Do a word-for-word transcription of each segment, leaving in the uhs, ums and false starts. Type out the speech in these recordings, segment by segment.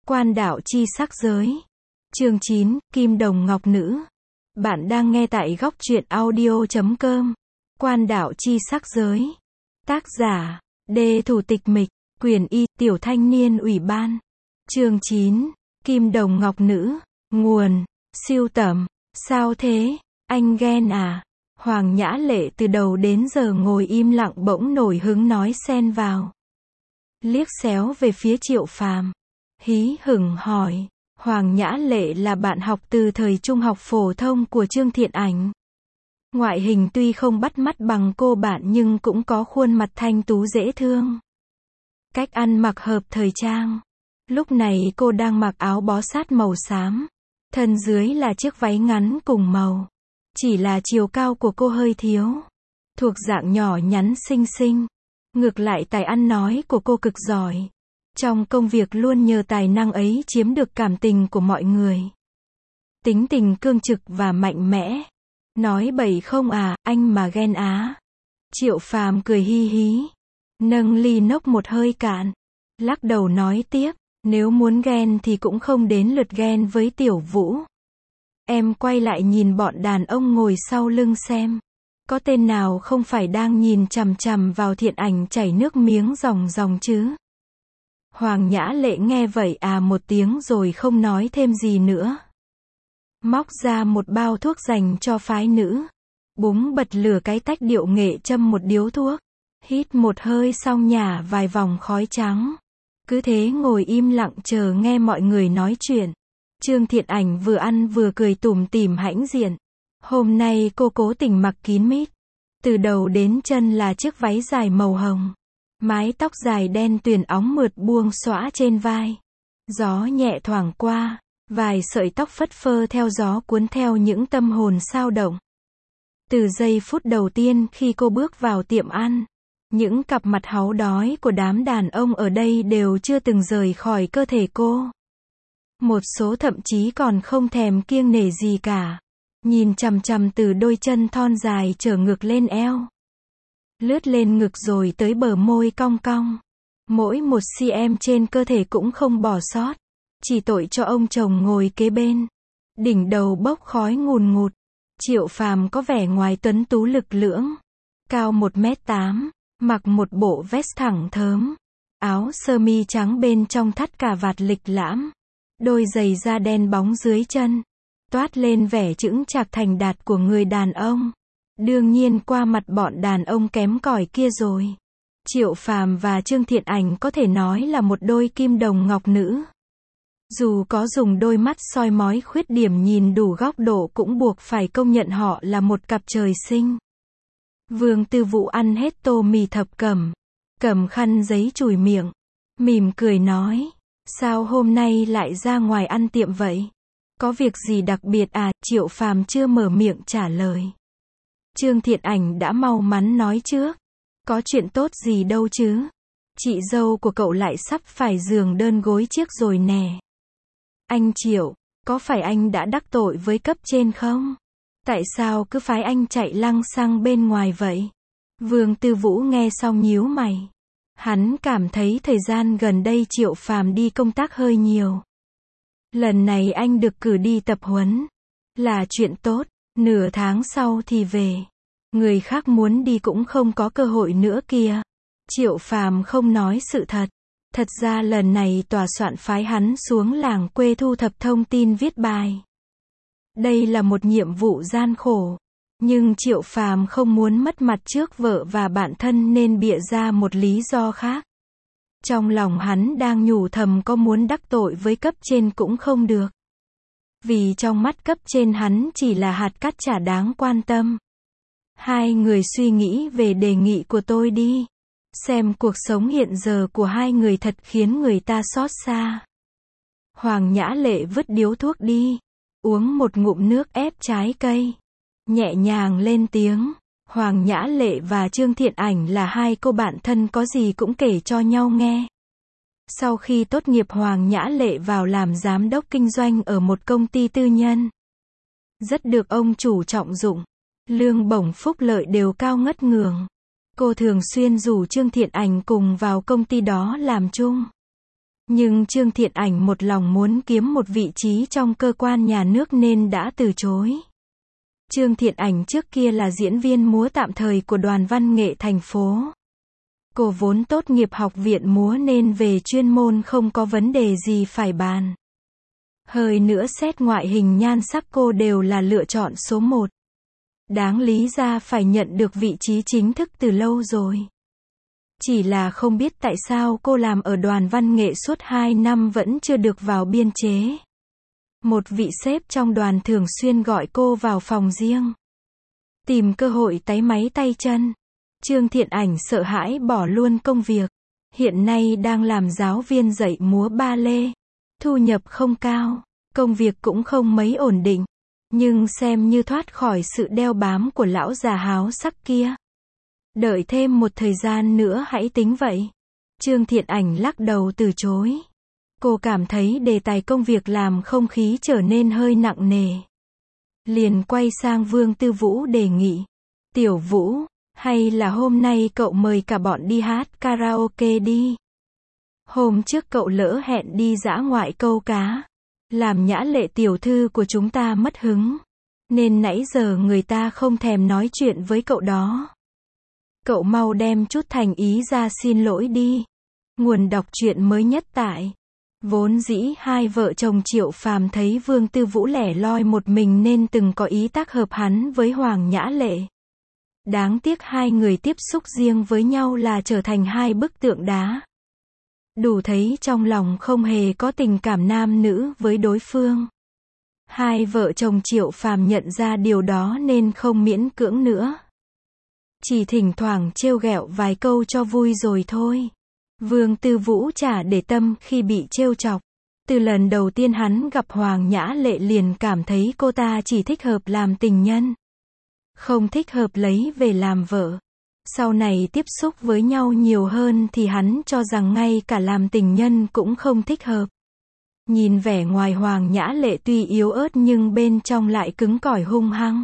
Quan đạo chi sắc giới. Chương chín, Kim đồng ngọc nữ. Bạn đang nghe tại góc truyện audio chấm com. Quan đạo chi sắc giới. Tác giả, Đê Thủ Tịch Mịch, Quyền Y, Tiểu Thanh Niên Ủy ban. Chương chín, Kim đồng ngọc nữ. Nguồn, siêu tầm. Sao thế, anh ghen à? Hoàng Nhã Lệ từ đầu đến giờ ngồi im lặng bỗng nổi hứng nói xen vào. Liếc xéo về phía Triệu Phàm. Hí hửng hỏi. Hoàng Nhã Lệ là bạn học từ thời trung học phổ thông của Trương Thiện Ảnh. Ngoại hình tuy không bắt mắt bằng cô bạn nhưng cũng có khuôn mặt thanh tú dễ thương. Cách ăn mặc hợp thời trang. Lúc này cô đang mặc áo bó sát màu xám. Thân dưới là chiếc váy ngắn cùng màu. Chỉ là chiều cao của cô hơi thiếu. Thuộc dạng nhỏ nhắn xinh xinh. Ngược lại tài ăn nói của cô cực giỏi. Trong công việc luôn nhờ tài năng ấy chiếm được cảm tình của mọi người. Tính tình cương trực và mạnh mẽ. Nói bậy không à, anh mà ghen á. Triệu Phàm cười hi hí. Nâng ly nốc một hơi cạn. Lắc đầu nói tiếp, nếu muốn ghen thì cũng không đến lượt ghen với Tiểu Vũ. Em quay lại nhìn bọn đàn ông ngồi sau lưng xem. Có tên nào không phải đang nhìn chằm chằm vào Thiện Ảnh chảy nước miếng ròng ròng chứ? Hoàng Nhã Lệ nghe vậy à một tiếng rồi không nói thêm gì nữa. Móc ra một bao thuốc dành cho phái nữ. Búng bật lửa cái tách điệu nghệ châm một điếu thuốc. Hít một hơi xong nhả vài vòng khói trắng. Cứ thế ngồi im lặng chờ nghe mọi người nói chuyện. Trương Thiện Ảnh vừa ăn vừa cười tủm tỉm hãnh diện. Hôm nay cô cố tình mặc kín mít. Từ đầu đến chân là chiếc váy dài màu hồng. Mái tóc dài đen tuyền óng mượt buông xõa trên vai. Gió nhẹ thoảng qua, vài sợi tóc phất phơ theo gió cuốn theo những tâm hồn xao động. Từ giây phút đầu tiên khi cô bước vào tiệm ăn, những cặp mặt háu đói của đám đàn ông ở đây đều chưa từng rời khỏi cơ thể cô. Một số thậm chí còn không thèm kiêng nể gì cả. Nhìn chằm chằm từ đôi chân thon dài trở ngược lên eo. Lướt lên ngực rồi tới bờ môi cong cong. Mỗi một cm trên cơ thể cũng không bỏ sót. Chỉ tội cho ông chồng ngồi kế bên. Đỉnh đầu bốc khói ngùn ngụt. Triệu Phàm có vẻ ngoài tuấn tú lực lưỡng. Cao một mét tám. Mặc một bộ vest thẳng thớm. Áo sơ mi trắng bên trong thắt cà vạt lịch lãm. Đôi giày da đen bóng dưới chân. Toát lên vẻ chững chạc thành đạt của người đàn ông. Đương nhiên qua mặt bọn đàn ông kém cỏi kia rồi. Triệu Phàm và Trương Thiện Ảnh có thể nói là một đôi kim đồng ngọc nữ. Dù có dùng đôi mắt soi mói khuyết điểm nhìn đủ góc độ cũng buộc phải công nhận họ là một cặp trời sinh. Vương Tư Vũ ăn hết tô mì thập cẩm. Cầm khăn giấy chùi miệng. Mỉm cười nói. Sao hôm nay lại ra ngoài ăn tiệm vậy? Có việc gì đặc biệt à? Triệu Phàm chưa mở miệng trả lời. Trương Thiện Ảnh đã mau mắn nói trước. Có chuyện tốt gì đâu chứ. Chị dâu của cậu lại sắp phải giường đơn gối chiếc rồi nè. Anh Triệu, có phải anh đã đắc tội với cấp trên không? Tại sao cứ phái anh chạy lăng xăng bên ngoài vậy? Vương Tư Vũ nghe xong nhíu mày. Hắn cảm thấy thời gian gần đây Triệu Phàm đi công tác hơi nhiều. Lần này anh được cử đi tập huấn. Là chuyện tốt. Nửa tháng sau thì về. Người khác muốn đi cũng không có cơ hội nữa kìa. Triệu Phàm không nói sự thật. Thật ra lần này tòa soạn phái hắn xuống làng quê thu thập thông tin viết bài. Đây là một nhiệm vụ gian khổ. Nhưng Triệu Phàm không muốn mất mặt trước vợ và bạn thân nên bịa ra một lý do khác. Trong lòng hắn đang nhủ thầm có muốn đắc tội với cấp trên cũng không được. Vì trong mắt cấp trên hắn chỉ là hạt cát chả đáng quan tâm. Hai người suy nghĩ về đề nghị của tôi đi. Xem cuộc sống hiện giờ của hai người thật khiến người ta xót xa. Hoàng Nhã Lệ vứt điếu thuốc đi. Uống một ngụm nước ép trái cây. Nhẹ nhàng lên tiếng. Hoàng Nhã Lệ và Trương Thiện Ảnh là hai cô bạn thân có gì cũng kể cho nhau nghe. Sau khi tốt nghiệp Hoàng Nhã Lệ vào làm giám đốc kinh doanh ở một công ty tư nhân. Rất được ông chủ trọng dụng. Lương bổng phúc lợi đều cao ngất ngường. Cô thường xuyên rủ Trương Thiện Ảnh cùng vào công ty đó làm chung. Nhưng Trương Thiện Ảnh một lòng muốn kiếm một vị trí trong cơ quan nhà nước nên đã từ chối. Trương Thiện Ảnh trước kia là diễn viên múa tạm thời của Đoàn Văn nghệ thành phố. Cô vốn tốt nghiệp học viện múa nên về chuyên môn không có vấn đề gì phải bàn. Hơi nữa xét ngoại hình nhan sắc cô đều là lựa chọn số một. Đáng lý ra phải nhận được vị trí chính thức từ lâu rồi. Chỉ là không biết tại sao cô làm ở Đoàn Văn nghệ suốt hai năm vẫn chưa được vào biên chế. Một vị sếp trong đoàn thường xuyên gọi cô vào phòng riêng. Tìm cơ hội táy máy tay chân. Trương Thiện Ảnh sợ hãi bỏ luôn công việc. Hiện nay đang làm giáo viên dạy múa ba lê. Thu nhập không cao, công việc cũng không mấy ổn định. Nhưng xem như thoát khỏi sự đeo bám của lão già háo sắc kia. Đợi thêm một thời gian nữa hãy tính vậy. Trương Thiện Ảnh lắc đầu từ chối. Cô cảm thấy đề tài công việc làm không khí trở nên hơi nặng nề. Liền quay sang Vương Tư Vũ đề nghị. Tiểu Vũ, hay là hôm nay cậu mời cả bọn đi hát karaoke đi. Hôm trước cậu lỡ hẹn đi dã ngoại câu cá. Làm Nhã Lệ tiểu thư của chúng ta mất hứng. Nên nãy giờ người ta không thèm nói chuyện với cậu đó. Cậu mau đem chút thành ý ra xin lỗi đi. Nguồn đọc truyện mới nhất tại. Vốn dĩ hai vợ chồng Triệu Phàm thấy Vương Tư Vũ lẻ loi một mình nên từng có ý tác hợp hắn với Hoàng Nhã Lệ. Đáng tiếc hai người tiếp xúc riêng với nhau là trở thành hai bức tượng đá. Đủ thấy trong lòng không hề có tình cảm nam nữ với đối phương. Hai vợ chồng Triệu Phàm nhận ra điều đó nên không miễn cưỡng nữa. Chỉ thỉnh thoảng trêu ghẹo vài câu cho vui rồi thôi. Vương Tư Vũ chả để tâm khi bị trêu chọc. Từ lần đầu tiên hắn gặp Hoàng Nhã Lệ liền cảm thấy cô ta chỉ thích hợp làm tình nhân. Không thích hợp lấy về làm vợ. Sau này tiếp xúc với nhau nhiều hơn thì hắn cho rằng ngay cả làm tình nhân cũng không thích hợp. Nhìn vẻ ngoài Hoàng Nhã Lệ tuy yếu ớt nhưng bên trong lại cứng cỏi hung hăng.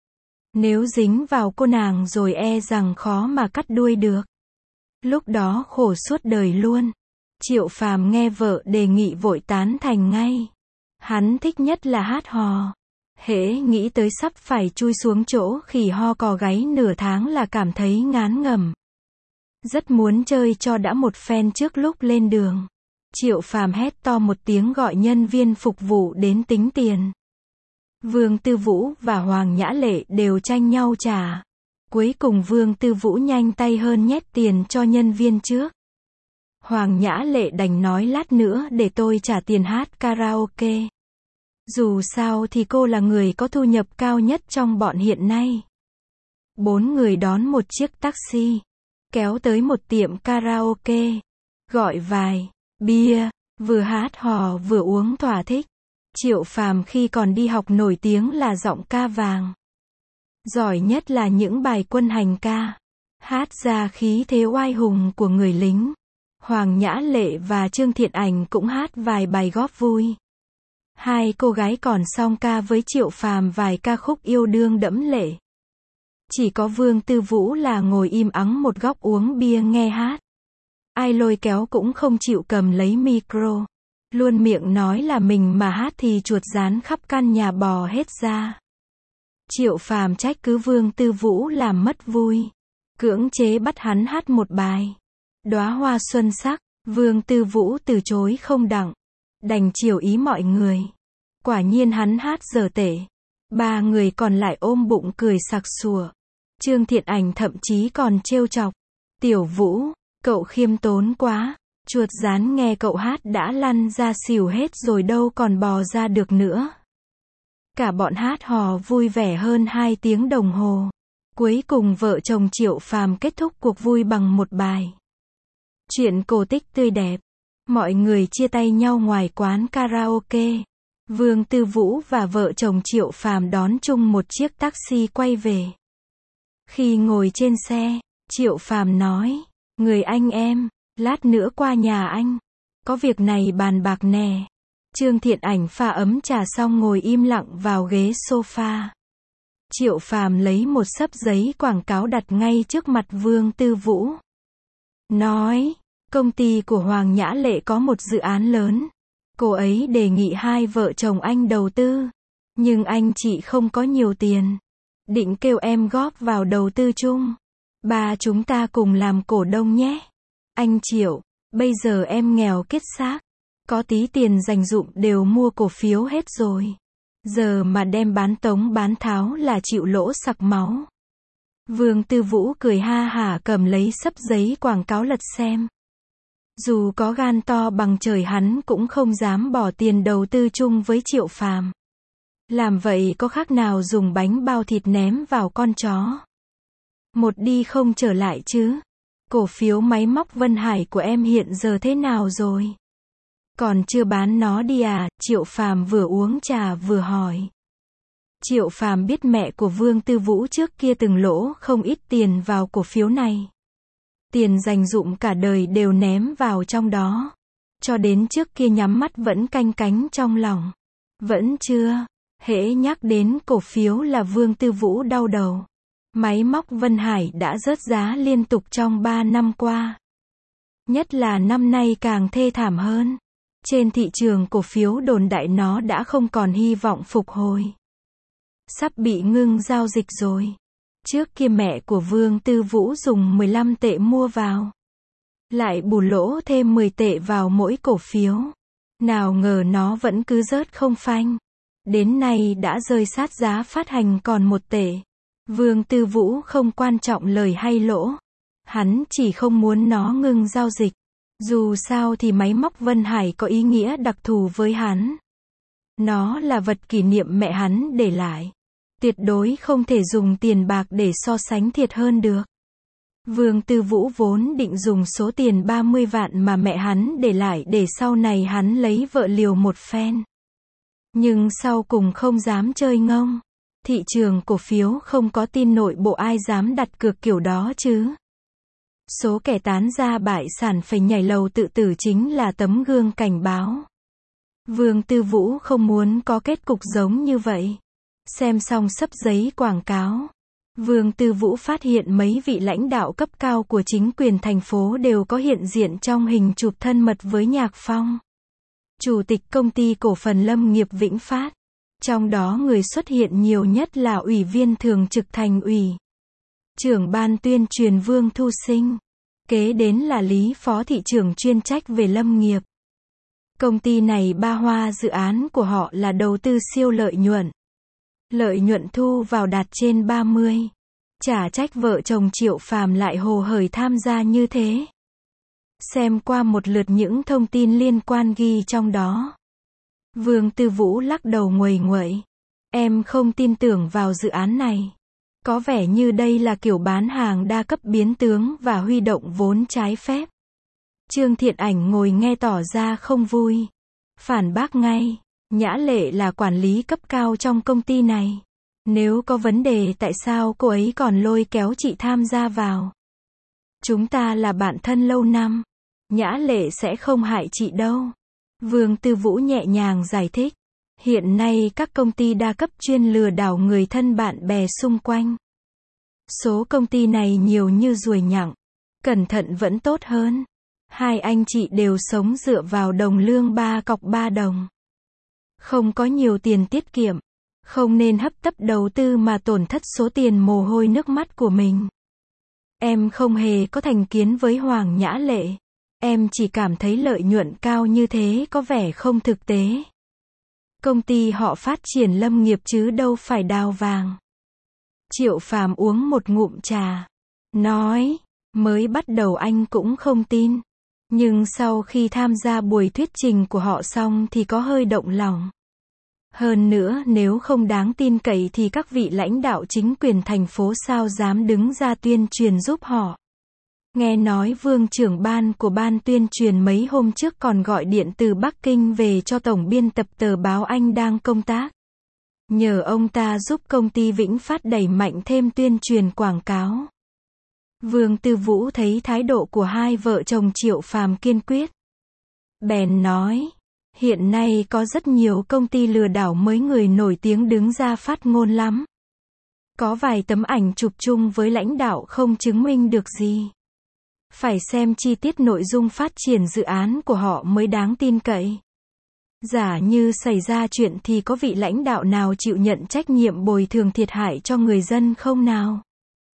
Nếu dính vào cô nàng rồi e rằng khó mà cắt đuôi được. Lúc đó khổ suốt đời luôn. Triệu Phàm nghe vợ đề nghị vội tán thành ngay. Hắn thích nhất là hát hò. Hễ nghĩ tới sắp phải chui xuống chỗ khỉ ho cò gáy nửa tháng là cảm thấy ngán ngẩm. Rất muốn chơi cho đã một phen trước lúc lên đường. Triệu Phàm hét to một tiếng gọi nhân viên phục vụ đến tính tiền. Vương Tư Vũ và Hoàng Nhã Lệ đều tranh nhau trả. Cuối cùng Vương Tư Vũ nhanh tay hơn nhét tiền cho nhân viên trước. Hoàng Nhã Lệ đành nói lát nữa để tôi trả tiền hát karaoke. Dù sao thì cô là người có thu nhập cao nhất trong bọn hiện nay. Bốn người đón một chiếc taxi. Kéo tới một tiệm karaoke. Gọi vài bia, vừa hát hò vừa uống thỏa thích. Triệu Phàm khi còn đi học nổi tiếng là giọng ca vàng. Giỏi nhất là những bài quân hành ca. Hát ra khí thế oai hùng của người lính. Hoàng Nhã Lệ và Trương Thiện Ảnh cũng hát vài bài góp vui. Hai cô gái còn song ca với Triệu Phàm vài ca khúc yêu đương đẫm lệ. Chỉ có Vương Tư Vũ là ngồi im ắng một góc uống bia nghe hát. Ai lôi kéo cũng không chịu cầm lấy micro. Luôn miệng nói là mình mà hát thì chuột rán khắp căn nhà bò hết ra. Triệu Phàm trách cứ Vương Tư Vũ làm mất vui. Cưỡng chế bắt hắn hát một bài. Đóa hoa xuân sắc. Vương Tư Vũ từ chối không đặng. Đành chiều ý mọi người. Quả nhiên hắn hát dở tệ. Ba người còn lại ôm bụng cười sặc sùa. Trương Thiện Ảnh thậm chí còn trêu chọc. Tiểu Vũ, cậu khiêm tốn quá. Chuột rán nghe cậu hát đã lăn ra xỉu hết rồi đâu còn bò ra được nữa. Cả bọn hát hò vui vẻ hơn hai tiếng đồng hồ. Cuối cùng vợ chồng Triệu Phàm kết thúc cuộc vui bằng một bài. Chuyện cổ tích tươi đẹp. Mọi người chia tay nhau ngoài quán karaoke. Vương Tư Vũ và vợ chồng Triệu Phàm đón chung một chiếc taxi quay về. Khi ngồi trên xe, Triệu Phàm nói, người anh em, lát nữa qua nhà anh. Có việc này bàn bạc nè. Trương Thiện Ảnh pha ấm trà xong ngồi im lặng vào ghế sofa. Triệu Phàm lấy một xấp giấy quảng cáo đặt ngay trước mặt Vương Tư Vũ. Nói, Công ty của Hoàng Nhã Lệ có một dự án lớn. Cô ấy đề nghị hai vợ chồng anh đầu tư. Nhưng anh chị không có nhiều tiền. Định kêu em góp vào đầu tư chung. Ba chúng ta cùng làm cổ đông nhé. Anh Triệu, bây giờ em nghèo kiết xác. Có tí tiền dành dụm đều mua cổ phiếu hết rồi. Giờ mà đem bán tống bán tháo là chịu lỗ sặc máu. Vương Tư Vũ cười ha hả cầm lấy xấp giấy quảng cáo lật xem. Dù có gan to bằng trời hắn cũng không dám bỏ tiền đầu tư chung với Triệu Phàm. Làm vậy có khác nào dùng bánh bao thịt ném vào con chó. Một đi không trở lại chứ. Cổ phiếu máy móc Vân Hải của em hiện giờ thế nào rồi? Còn chưa bán nó đi à? Triệu Phàm vừa uống trà vừa hỏi. Triệu Phàm biết mẹ của Vương Tư Vũ trước kia từng lỗ không ít tiền vào cổ phiếu này. Tiền dành dụm cả đời đều ném vào trong đó. Cho đến trước kia nhắm mắt vẫn canh cánh trong lòng. Vẫn chưa. Hễ nhắc đến cổ phiếu là Vương Tư Vũ đau đầu. Máy móc Vân Hải đã rớt giá liên tục trong ba năm qua. Nhất là năm nay càng thê thảm hơn. Trên thị trường cổ phiếu đồn đại nó đã không còn hy vọng phục hồi. Sắp bị ngưng giao dịch rồi. Trước kia mẹ của Vương Tư Vũ dùng mười lăm tệ mua vào. Lại bù lỗ thêm mười tệ vào mỗi cổ phiếu. Nào ngờ nó vẫn cứ rớt không phanh. Đến nay đã rơi sát giá phát hành còn một tệ. Vương Tư Vũ không quan trọng lời hay lỗ. Hắn chỉ không muốn nó ngừng giao dịch. Dù sao thì máy móc Vân Hải có ý nghĩa đặc thù với hắn. Nó là vật kỷ niệm mẹ hắn để lại. Tuyệt đối không thể dùng tiền bạc để so sánh thiệt hơn được. Vương Tư Vũ vốn định dùng số tiền ba mươi vạn mà mẹ hắn để lại để sau này hắn lấy vợ liều một phen. Nhưng sau cùng không dám chơi ngông. Thị trường cổ phiếu không có tin nội bộ ai dám đặt cược kiểu đó chứ. Số kẻ tán ra bại sản phải nhảy lầu tự tử chính là tấm gương cảnh báo. Vương Tư Vũ không muốn có kết cục giống như vậy. Xem xong xấp giấy quảng cáo. Vương Tư Vũ phát hiện mấy vị lãnh đạo cấp cao của chính quyền thành phố đều có hiện diện trong hình chụp thân mật với Nhạc Phong. Chủ tịch công ty cổ phần lâm nghiệp Vĩnh Phát. Trong đó người xuất hiện nhiều nhất là ủy viên thường trực thành ủy. Trưởng ban tuyên truyền Vương Thu Sinh. Kế đến là Lý Phó thị trưởng chuyên trách về lâm nghiệp. Công ty này ba hoa dự án của họ là đầu tư siêu lợi nhuận. Lợi nhuận thu vào đạt trên ba mươi. Chả trách vợ chồng Triệu Phàm lại hồ hởi tham gia như thế. Xem qua một lượt những thông tin liên quan ghi trong đó. Vương Tư Vũ lắc đầu nguầy nguậy. Em không tin tưởng vào dự án này. Có vẻ như đây là kiểu bán hàng đa cấp biến tướng và huy động vốn trái phép. Trương Thiện Ảnh ngồi nghe tỏ ra không vui. Phản bác ngay. Nhã Lệ là quản lý cấp cao trong công ty này. Nếu có vấn đề tại sao cô ấy còn lôi kéo chị tham gia vào? Chúng ta là bạn thân lâu năm. Nhã Lệ sẽ không hại chị đâu. Vương Tư Vũ nhẹ nhàng giải thích. Hiện nay các công ty đa cấp chuyên lừa đảo người thân bạn bè xung quanh. Số công ty này nhiều như ruồi nhặng. Cẩn thận vẫn tốt hơn. Hai anh chị đều sống dựa vào đồng lương ba cọc ba đồng. Không có nhiều tiền tiết kiệm. Không nên hấp tấp đầu tư mà tổn thất số tiền mồ hôi nước mắt của mình. Em không hề có thành kiến với Hoàng Nhã Lệ. Em chỉ cảm thấy lợi nhuận cao như thế có vẻ không thực tế. Công ty họ phát triển lâm nghiệp chứ đâu phải đào vàng. Triệu Phàm uống một ngụm trà. Nói, mới bắt đầu anh cũng không tin. Nhưng sau khi tham gia buổi thuyết trình của họ xong thì có hơi động lòng. Hơn nữa nếu không đáng tin cậy thì các vị lãnh đạo chính quyền thành phố sao dám đứng ra tuyên truyền giúp họ. Nghe nói Vương trưởng ban của ban tuyên truyền mấy hôm trước còn gọi điện từ Bắc Kinh về cho tổng biên tập tờ báo anh đang công tác. Nhờ ông ta giúp công ty Vĩnh Phát đẩy mạnh thêm tuyên truyền quảng cáo. Vương Tư Vũ thấy thái độ của hai vợ chồng Triệu Phàm kiên quyết. Bèn nói, hiện nay có rất nhiều công ty lừa đảo mới người nổi tiếng đứng ra phát ngôn lắm. Có vài tấm ảnh chụp chung với lãnh đạo không chứng minh được gì. Phải xem chi tiết nội dung phát triển dự án của họ mới đáng tin cậy. Giả như xảy ra chuyện thì có vị lãnh đạo nào chịu nhận trách nhiệm bồi thường thiệt hại cho người dân không nào?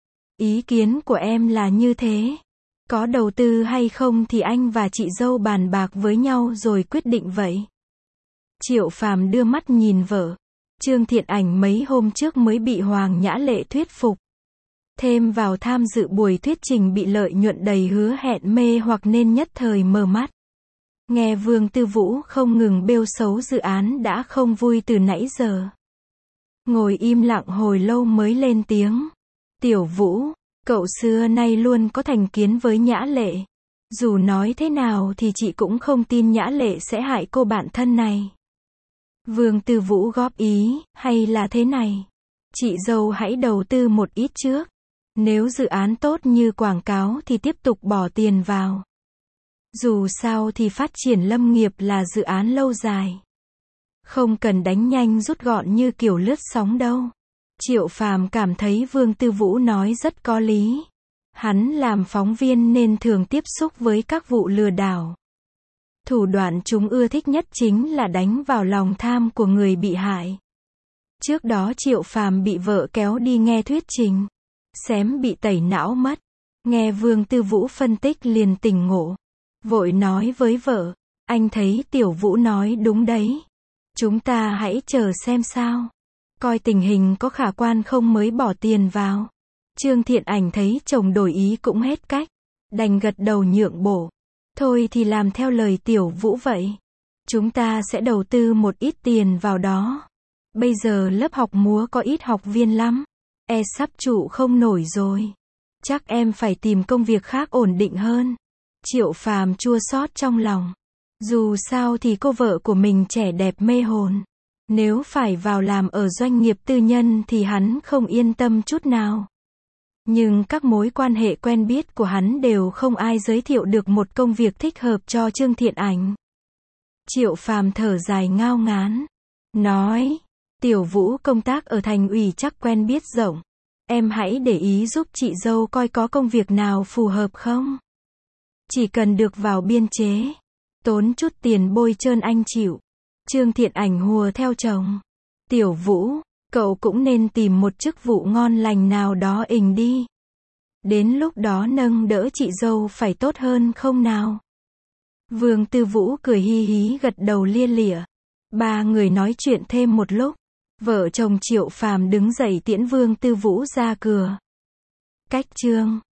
Ý kiến của em là như thế. Có đầu tư hay không thì anh và chị dâu bàn bạc với nhau rồi quyết định vậy. Triệu Phàm đưa mắt nhìn vợ. Trương Thiện Ảnh mấy hôm trước mới bị Hoàng Nhã Lệ thuyết phục. Thêm vào tham dự buổi thuyết trình bị lợi nhuận đầy hứa hẹn mê hoặc nên nhất thời mờ mắt. Nghe Vương Tư Vũ không ngừng bêu xấu dự án đã không vui từ nãy giờ. Ngồi im lặng hồi lâu mới lên tiếng. Tiểu Vũ, cậu xưa nay luôn có thành kiến với Nhã Lệ. Dù nói thế nào thì chị cũng không tin Nhã Lệ sẽ hại cô bạn thân này. Vương Tư Vũ góp ý, hay là thế này. Chị dâu hãy đầu tư một ít trước. Nếu dự án tốt như quảng cáo thì tiếp tục bỏ tiền vào. Dù sao thì phát triển lâm nghiệp là dự án lâu dài. Không cần đánh nhanh rút gọn như kiểu lướt sóng đâu. Triệu Phàm cảm thấy Vương Tư Vũ nói rất có lý. Hắn làm phóng viên nên thường tiếp xúc với các vụ lừa đảo. Thủ đoạn chúng ưa thích nhất chính là đánh vào lòng tham của người bị hại. Trước đó Triệu Phàm bị vợ kéo đi nghe thuyết trình. Xém bị tẩy não mất. Nghe Vương Tư Vũ phân tích liền tỉnh ngộ. Vội nói với vợ, anh thấy Tiểu Vũ nói đúng đấy. Chúng ta hãy chờ xem sao. Coi tình hình có khả quan không mới bỏ tiền vào. Trương Thiện Ảnh thấy chồng đổi ý cũng hết cách. Đành gật đầu nhượng bộ. Thôi thì làm theo lời Tiểu Vũ vậy. Chúng ta sẽ đầu tư một ít tiền vào đó. Bây giờ lớp học múa có ít học viên lắm. E sắp trụ không nổi rồi. Chắc em phải tìm công việc khác ổn định hơn. Triệu Phàm chua xót trong lòng. Dù sao thì cô vợ của mình trẻ đẹp mê hồn. Nếu phải vào làm ở doanh nghiệp tư nhân thì hắn không yên tâm chút nào. Nhưng các mối quan hệ quen biết của hắn đều không ai giới thiệu được một công việc thích hợp cho Trương Thiện Ảnh. Triệu Phàm thở dài ngao ngán. Nói, Tiểu Vũ công tác ở thành ủy chắc quen biết rộng. Em hãy để ý giúp chị dâu coi có công việc nào phù hợp không. Chỉ cần được vào biên chế. Tốn chút tiền bôi trơn anh chịu. Trương Thiện Ảnh hùa theo chồng. Tiểu Vũ, cậu cũng nên tìm một chức vụ ngon lành nào đó ình đi. Đến lúc đó nâng đỡ chị dâu phải tốt hơn không nào. Vương Tư Vũ cười hi hí gật đầu lia lịa. Ba người nói chuyện thêm một lúc. Vợ chồng Triệu Phàm đứng dậy tiễn Vương Tư Vũ ra cửa. Cách chương